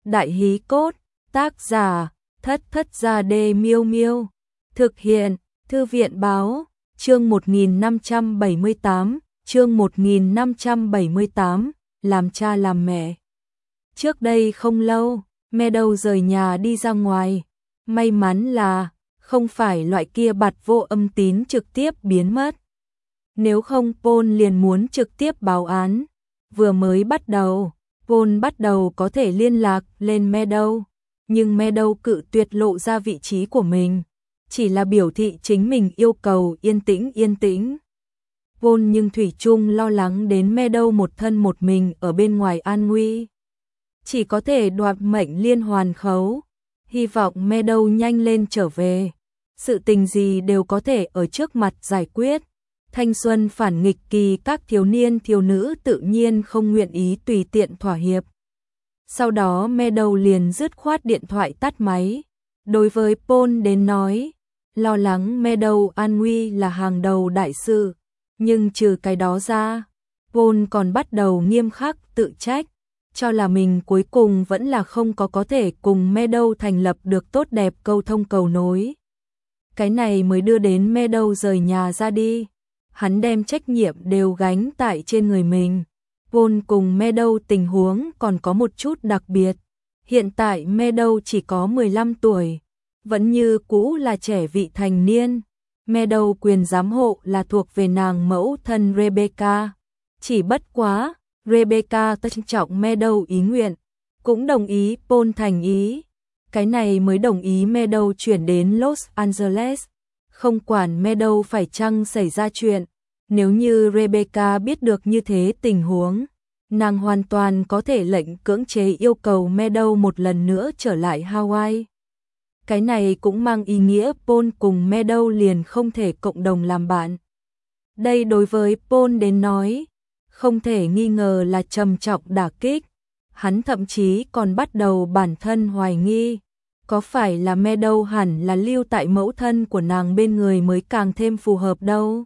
Đại hí cốt, tác giả, Thất Thất Gia Đê Miêu Miêu. Thực hiện, Thư viện báo, chương 1578, chương 1578, làm cha làm mẹ. Trước đây không lâu, Meadow rời nhà đi ra ngoài. May mắn là, không phải loại kia bặt vô âm tín trực tiếp biến mất. Nếu không Paul liền muốn trực tiếp báo án. Vừa mới bắt đầu, Paul bắt đầu có thể liên lạc lên Meadow, nhưng Meadow cự tuyệt lộ ra vị trí của mình, chỉ là biểu thị chính mình yêu cầu yên tĩnh. Paul nhưng thủy chung lo lắng đến Meadow một thân một mình ở bên ngoài an nguy, chỉ có thể đoạt mệnh liên hoàn khấu, hy vọng Meadow nhanh lên trở về, sự tình gì đều có thể ở trước mặt giải quyết. Thanh xuân phản nghịch kỳ các thiếu niên thiếu nữ tự nhiên không nguyện ý tùy tiện thỏa hiệp. Sau đó Meadow liền dứt khoát điện thoại tắt máy. Đối với Paul đến nói, lo lắng Meadow an nguy là hàng đầu đại sự, nhưng trừ cái đó ra, Paul còn bắt đầu nghiêm khắc tự trách, cho là mình cuối cùng vẫn là không có thể cùng Meadow thành lập được tốt đẹp câu thông cầu nối. Cái này mới đưa đến Meadow rời nhà ra đi. Hắn đem trách nhiệm đều gánh tại trên người mình. Paul cùng Meadow tình huống còn có một chút đặc biệt. Hiện tại Meadow chỉ có 15 tuổi, vẫn như cũ là trẻ vị thành niên. Meadow quyền giám hộ là thuộc về nàng mẫu thân Rebecca. Chỉ bất quá, Rebecca trân trọng Meadow ý nguyện, cũng đồng ý Paul thành ý. Cái này mới đồng ý Meadow chuyển đến Los Angeles. Không quản Meadow phải chăng xảy ra chuyện, nếu như Rebecca biết được như thế tình huống, nàng hoàn toàn có thể lệnh cưỡng chế yêu cầu Meadow một lần nữa trở lại Hawaii. Cái này cũng mang ý nghĩa Paul cùng Meadow liền không thể cộng đồng làm bạn. Đây đối với Paul đến nói, không thể nghi ngờ là trầm trọng đả kích. Hắn thậm chí còn bắt đầu bản thân hoài nghi, có phải là Meadow hẳn là lưu tại mẫu thân của nàng bên người mới càng thêm phù hợp đâu.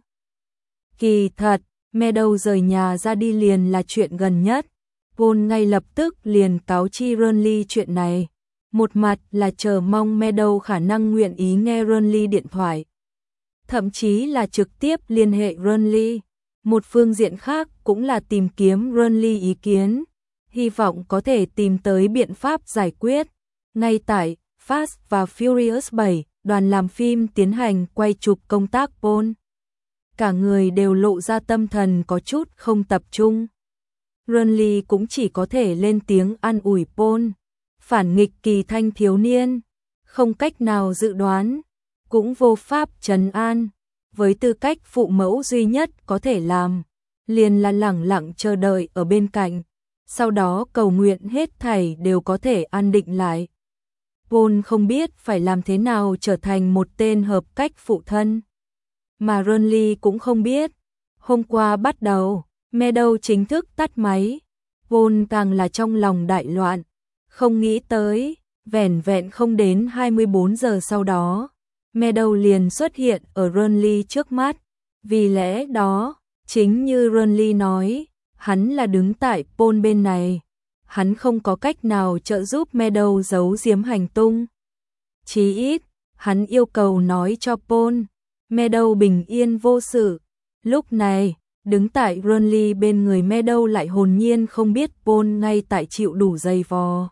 Kỳ thật, Meadow rời nhà ra đi liền là chuyện gần nhất. Paul ngay lập tức liền cáo chi Ronly chuyện này. Một mặt là chờ mong Meadow khả năng nguyện ý nghe Ronly điện thoại, thậm chí là trực tiếp liên hệ Ronly. Một phương diện khác cũng là tìm kiếm Ronly ý kiến, hy vọng có thể tìm tới biện pháp giải quyết. Ngay tại Fast và Furious 7, đoàn làm phim tiến hành quay chụp công tác Paul. Cả người đều lộ ra tâm thần có chút không tập trung. Ronly cũng chỉ có thể lên tiếng an ủi Paul. Phản nghịch kỳ thanh thiếu niên, không cách nào dự đoán, cũng vô pháp trấn an. Với tư cách phụ mẫu duy nhất có thể làm, liền là lẳng lặng chờ đợi ở bên cạnh, sau đó cầu nguyện hết thảy đều có thể an định lại. Paul không biết phải làm thế nào trở thành một tên hợp cách phụ thân, mà Ronly cũng không biết. Hôm qua bắt đầu, Meadow chính thức tắt máy, Paul càng là trong lòng đại loạn, không nghĩ tới, vẻn vẹn không đến 24 giờ sau đó, Meadow liền xuất hiện ở Ronly trước mắt. Vì lẽ đó, chính như Ronly nói, hắn là đứng tại Paul bên này. Hắn không có cách nào trợ giúp Meadow giấu giếm hành tung. Chí ít, hắn yêu cầu nói cho Paul, Meadow bình yên vô sự. Lúc này, đứng tại Ronly bên người Meadow lại hồn nhiên không biết Paul ngay tại chịu đủ dày vò.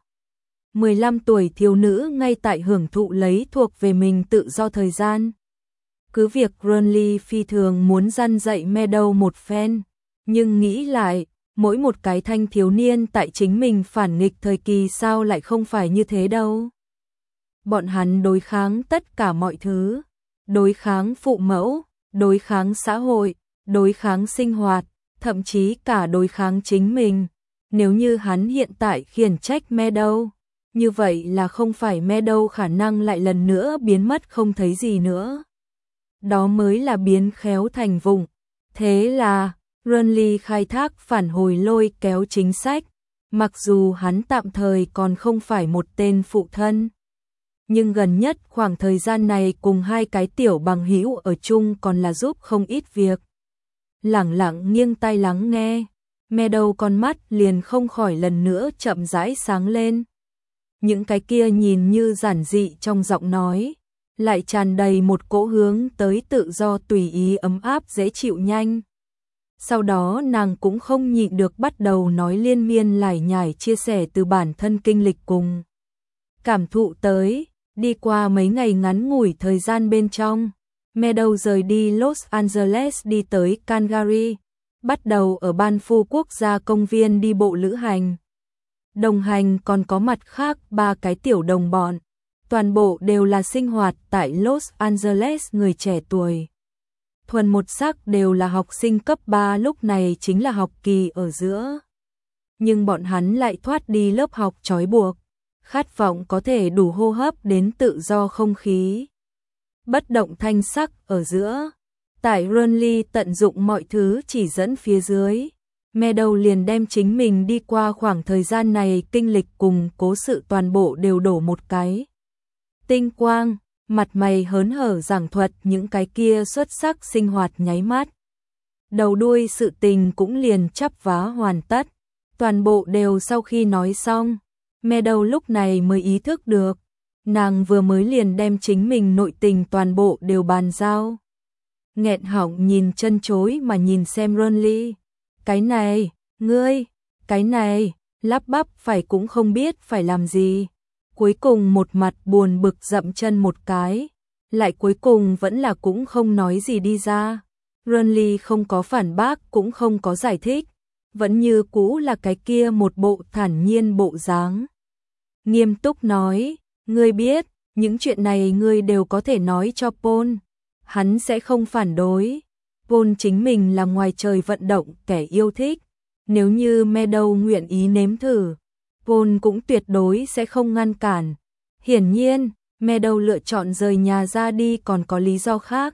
15 tuổi thiếu nữ ngay tại hưởng thụ lấy thuộc về mình tự do thời gian. Cứ việc Ronly phi thường muốn răn dạy Meadow một phen, nhưng nghĩ lại, mỗi một cái thanh thiếu niên tại chính mình phản nghịch thời kỳ sao lại không phải như thế đâu. Bọn hắn đối kháng tất cả mọi thứ, đối kháng phụ mẫu, đối kháng xã hội, đối kháng sinh hoạt, thậm chí cả đối kháng chính mình. Nếu như hắn hiện tại khiển trách Meadow, như vậy là không phải Meadow khả năng lại lần nữa biến mất không thấy gì nữa. Đó mới là biến khéo thành vụng. Thế là, Ronly khai thác phản hồi lôi kéo chính sách. Mặc dù hắn tạm thời còn không phải một tên phụ thân, nhưng gần nhất khoảng thời gian này cùng hai cái tiểu bằng hữu ở chung còn là giúp không ít việc. Lẳng lặng nghiêng tai lắng nghe, Meadow con mắt liền không khỏi lần nữa chậm rãi sáng lên. những cái kia nhìn như giản dị trong giọng nói, lại tràn đầy một cỗ hướng tới tự do tùy ý ấm áp dễ chịu nhanh. Sau đó nàng cũng không nhịn được bắt đầu nói liên miên lải nhải chia sẻ từ bản thân kinh lịch cùng cảm thụ tới, đi qua mấy ngày ngắn ngủi thời gian bên trong. Meadow rời đi Los Angeles đi tới Calgary, bắt đầu ở Ban Phu Quốc gia công viên đi bộ lữ hành. Đồng hành còn có mặt khác 3 cái tiểu đồng bọn, toàn bộ đều là sinh hoạt tại Los Angeles người trẻ tuổi. Thuần một sắc đều là học sinh cấp 3 lúc này chính là học kỳ ở giữa. Nhưng bọn hắn lại thoát đi lớp học trói buộc, khát vọng có thể đủ hô hấp đến tự do không khí. Bất động thanh sắc ở giữa, tại Runley tận dụng mọi thứ chỉ dẫn phía dưới. Meadow liền đem chính mình đi qua khoảng thời gian này kinh lịch cùng cố sự toàn bộ đều đổ một cái. Tinh quang, mặt mày hớn hở giảng thuật những cái kia xuất sắc sinh hoạt nháy mắt. Đầu đuôi sự tình cũng liền chắp vá hoàn tất. Toàn bộ đều sau khi nói xong, Meadow lúc này mới ý thức được. Nàng vừa mới liền đem chính mình nội tình toàn bộ đều bàn giao. Nghẹn họng nhìn chân chối mà nhìn xem Runley. Cái này, ngươi, cái này, lắp bắp phải cũng không biết phải làm gì. Cuối cùng một mặt buồn bực dậm chân một cái, lại cuối cùng vẫn là cũng không nói gì đi ra. Runley không có phản bác cũng không có giải thích, vẫn như cũ là cái kia một bộ thản nhiên bộ dáng. Nghiêm túc nói, ngươi biết, những chuyện này ngươi đều có thể nói cho Paul, hắn sẽ không phản đối. Paul chính mình là ngoài trời vận động kẻ yêu thích, nếu như Meadow nguyện ý nếm thử, Paul cũng tuyệt đối sẽ không ngăn cản. Hiển nhiên, Meadow lựa chọn rời nhà ra đi còn có lý do khác.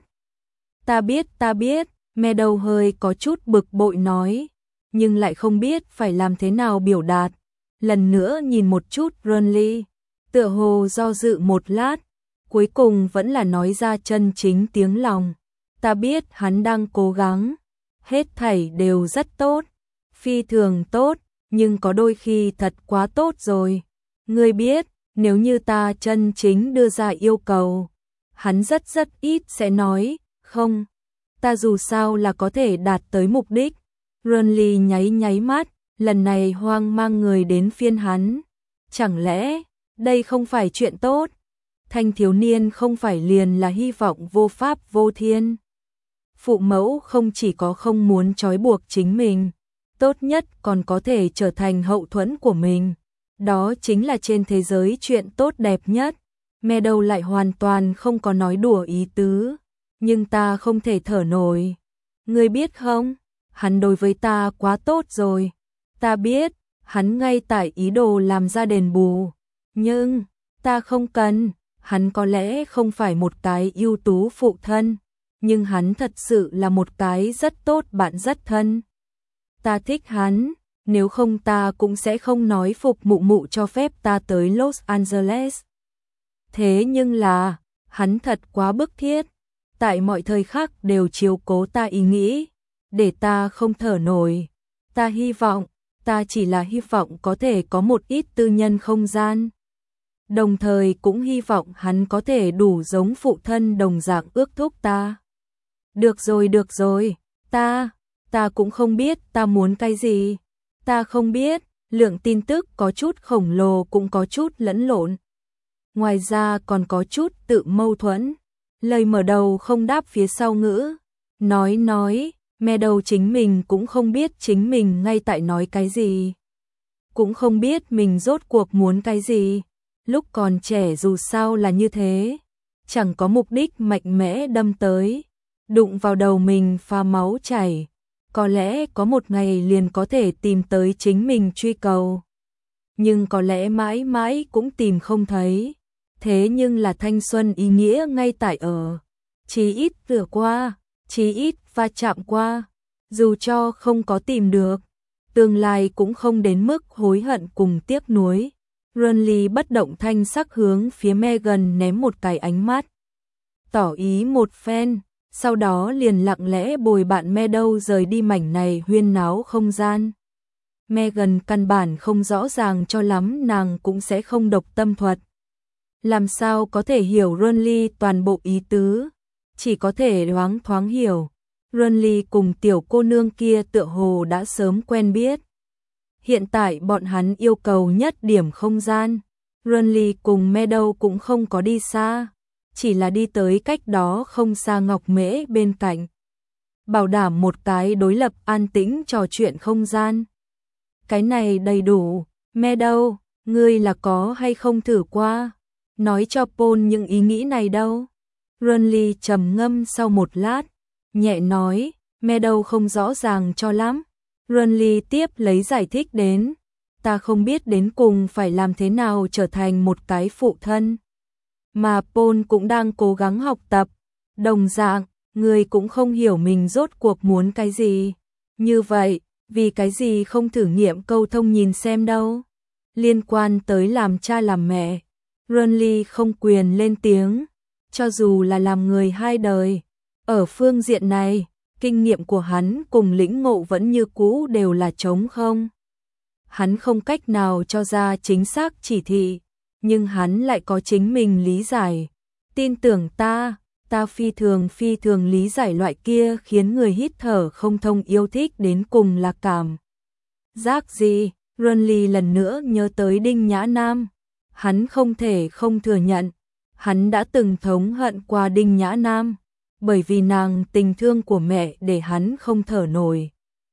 Ta biết, Meadow hơi có chút bực bội nói, nhưng lại không biết phải làm thế nào biểu đạt. Lần nữa nhìn một chút Runley, tựa hồ do dự một lát, cuối cùng vẫn là nói ra chân chính tiếng lòng. Ta biết hắn đang cố gắng, hết thảy đều rất tốt, phi thường tốt, nhưng có đôi khi thật quá tốt rồi. Ngươi biết, nếu như ta chân chính đưa ra yêu cầu, hắn rất ít sẽ nói, không, ta dù sao là có thể đạt tới mục đích. Runley nháy mắt, lần này hoang mang người đến phiên hắn. Chẳng lẽ, đây không phải chuyện tốt? Thanh thiếu niên không phải liền là hy vọng vô pháp vô thiên. Phụ mẫu không chỉ có không muốn trói buộc chính mình, tốt nhất còn có thể trở thành hậu thuẫn của mình. Đó chính là trên thế giới chuyện tốt đẹp nhất. Meadow lại hoàn toàn không có nói đùa ý tứ. Nhưng ta không thể thở nổi. Ngươi biết không, hắn đối với ta quá tốt rồi. Ta biết, hắn ngay tại ý đồ làm ra đền bù. Nhưng, ta không cần, hắn có lẽ không phải một cái ưu tú phụ thân. Nhưng hắn thật sự là một cái rất tốt bạn rất thân. Ta thích hắn, nếu không ta cũng sẽ không nói phục mụ mụ cho phép ta tới Los Angeles. Thế nhưng là, hắn thật quá bức thiết, tại mọi thời khắc đều chiếu cố ta ý nghĩ, để ta không thở nổi. Ta hy vọng, ta chỉ là hy vọng có thể có một ít tư nhân không gian. Đồng thời cũng hy vọng hắn có thể đủ giống phụ thân đồng dạng ước thúc ta. Được rồi, ta cũng không biết ta muốn cái gì. Ta không biết, lượng tin tức có chút khổng lồ cũng có chút lẫn lộn. Ngoài ra còn có chút tự mâu thuẫn. Lời mở đầu không đáp phía sau ngữ. Nói, Meadow chính mình cũng không biết chính mình ngay tại nói cái gì. Cũng không biết mình rốt cuộc muốn cái gì. Lúc còn trẻ dù sao là như thế. Chẳng có mục đích mạnh mẽ đâm tới. Đụng vào đầu mình pha máu chảy. Có lẽ có một ngày liền có thể tìm tới chính mình truy cầu. Nhưng có lẽ mãi mãi cũng tìm không thấy. Thế nhưng là thanh xuân ý nghĩa ngay tại ở. Chí ít rửa qua, chí ít va chạm qua. Dù cho không có tìm được, tương lai cũng không đến mức hối hận cùng tiếc nuối. Runley bất động thanh sắc hướng phía Megan ném một cái ánh mắt. Tỏ ý một phen. Sau đó liền lặng lẽ bồi bạn Meadow rời đi mảnh này huyên náo không gian. Megan căn bản không rõ ràng cho lắm, nàng cũng sẽ không độc tâm thuật. Làm sao có thể hiểu Ronly toàn bộ ý tứ, chỉ có thể loáng thoáng hiểu. Ronly cùng tiểu cô nương kia tựa hồ đã sớm quen biết. Hiện tại bọn hắn yêu cầu nhất điểm không gian. Ronly cùng Meadow cũng không có đi xa, chỉ là đi tới cách đó không xa Ngọc Mễ bên cạnh. Bảo đảm một cái đối lập an tĩnh trò chuyện không gian. Cái này đầy đủ. Meadow, ngươi là có hay không thử qua? Nói cho Paul những ý nghĩ này đâu? Ronly trầm ngâm sau một lát, nhẹ nói, Meadow không rõ ràng cho lắm. Ronly tiếp lấy giải thích đến, ta không biết đến cùng phải làm thế nào trở thành một cái phụ thân. Mà Paul cũng đang cố gắng học tập. Đồng dạng, người cũng không hiểu mình rốt cuộc muốn cái gì. Như vậy, vì cái gì không thử nghiệm câu thông nhìn xem đâu? Liên quan tới làm cha làm mẹ, Ronly không quyền lên tiếng, cho dù là làm người hai đời. Ở phương diện này, kinh nghiệm của hắn cùng lĩnh ngộ vẫn như cũ đều là trống không. Hắn không cách nào cho ra chính xác chỉ thị, nhưng hắn lại có chính mình lý giải. Tin tưởng ta phi thường lý giải loại kia khiến người hít thở không thông yêu thích đến cùng là cảm giác gì. Ronly lần nữa nhớ tới Đinh Nhã Nam. Hắn không thể không thừa nhận, hắn đã từng thống hận qua Đinh Nhã Nam, bởi vì nàng tình thương của mẹ để hắn không thở nổi.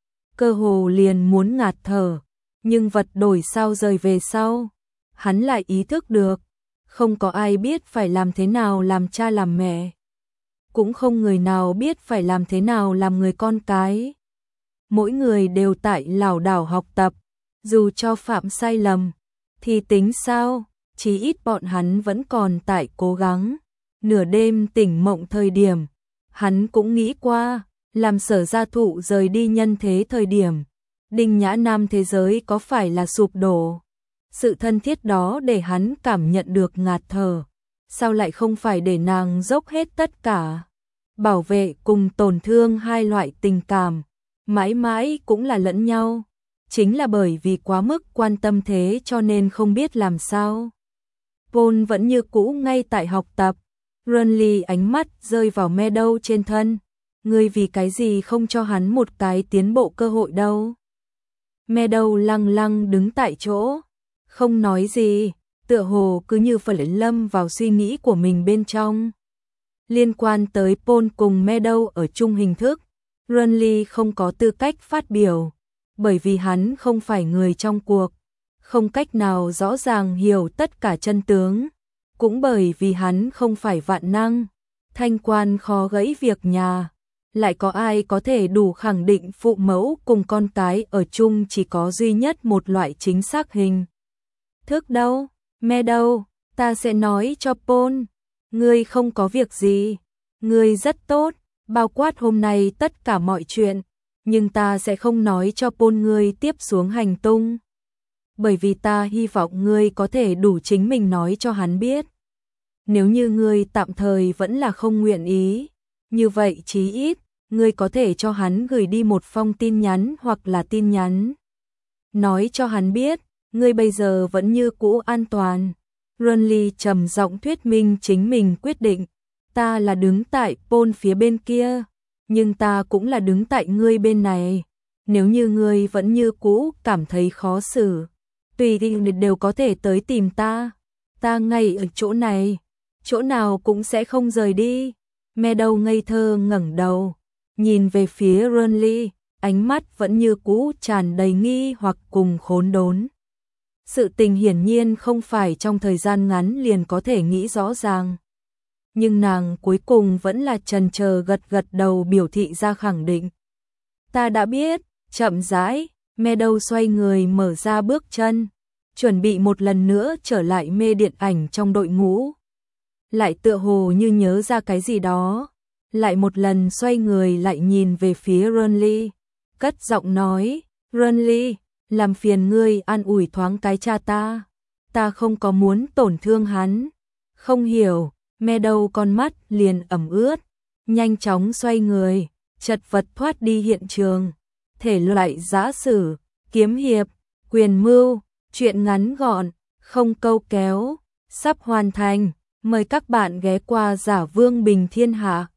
Cơ hồ liền muốn ngạt thở, nhưng vật đổi sao rời về sau. Hắn lại ý thức được, không có ai biết phải làm thế nào làm cha làm mẹ. Cũng không người nào biết phải làm thế nào làm người con cái. Mỗi người đều tại lảo đảo học tập, dù cho phạm sai lầm, thì tính sao, chí ít bọn hắn vẫn còn tại cố gắng. Nửa đêm tỉnh mộng thời điểm, hắn cũng nghĩ qua, làm Sở Gia Thụ rời đi nhân thế thời điểm, Đinh Nhã Nam thế giới có phải là sụp đổ. Sự thân thiết đó để hắn cảm nhận được ngạt thở, sao lại không phải để nàng dốc hết tất cả. Bảo vệ cùng tổn thương hai loại tình cảm, mãi mãi cũng là lẫn nhau. Chính là bởi vì quá mức quan tâm thế cho nên không biết làm sao. Paul vẫn như cũ ngay tại học tập. Ronly ánh mắt rơi vào Meadow trên thân. Ngươi vì cái gì không cho hắn một cái tiến bộ cơ hội đâu? Meadow lăng lăng đứng tại chỗ, không nói gì, tựa hồ cứ như phải lâm vào suy nghĩ của mình bên trong. Liên quan tới Paul cùng Meadow ở chung hình thức, Ronly không có tư cách phát biểu, bởi vì hắn không phải người trong cuộc, không cách nào rõ ràng hiểu tất cả chân tướng, cũng bởi vì hắn không phải vạn năng, thanh quan khó gãy việc nhà. Lại có ai có thể đủ khẳng định phụ mẫu cùng con cái ở chung chỉ có duy nhất một loại chính xác hình thức đâu? Meadow, ta sẽ nói cho Paul, ngươi không có việc gì, ngươi rất tốt, bao quát hôm nay tất cả mọi chuyện, nhưng ta sẽ không nói cho Paul ngươi tiếp xuống hành tung. Bởi vì ta hy vọng ngươi có thể đủ chính mình nói cho hắn biết. Nếu như ngươi tạm thời vẫn là không nguyện ý, như vậy chí ít, ngươi có thể cho hắn gửi đi một phong tin nhắn hoặc là tin nhắn. Nói cho hắn biết, ngươi bây giờ vẫn như cũ an toàn. Ronly trầm giọng thuyết minh chính mình quyết định. Ta là đứng tại Paul phía bên kia, nhưng ta cũng là đứng tại ngươi bên này. Nếu như ngươi vẫn như cũ cảm thấy khó xử, tùy tiện đều có thể tới tìm ta. Ta ngay ở chỗ này, chỗ nào cũng sẽ không rời đi. Meadow ngây thơ ngẩng đầu, nhìn về phía Ronly, ánh mắt vẫn như cũ tràn đầy nghi hoặc cùng khốn đốn. Sự tình hiển nhiên không phải trong thời gian ngắn liền có thể nghĩ rõ ràng. Nhưng nàng cuối cùng vẫn là chần chờ gật gật đầu biểu thị ra khẳng định. Ta đã biết, chậm rãi, Meadow xoay người mở ra bước chân, chuẩn bị một lần nữa trở lại mê điện ảnh trong đội ngũ. Lại tựa hồ như nhớ ra cái gì đó, lại một lần xoay người lại nhìn về phía Ronly, cất giọng nói, Ronly, làm phiền ngươi an ủi thoáng cái cha ta không có muốn tổn thương hắn. Không hiểu, Meadow con mắt liền ẩm ướt, nhanh chóng xoay người, chật vật thoát đi hiện trường. Thể loại giã sử, kiếm hiệp, quyền mưu, truyện ngắn gọn, không câu kéo, sắp hoàn thành. Mời các bạn ghé qua Giả Vương Bình Thiên Hạ.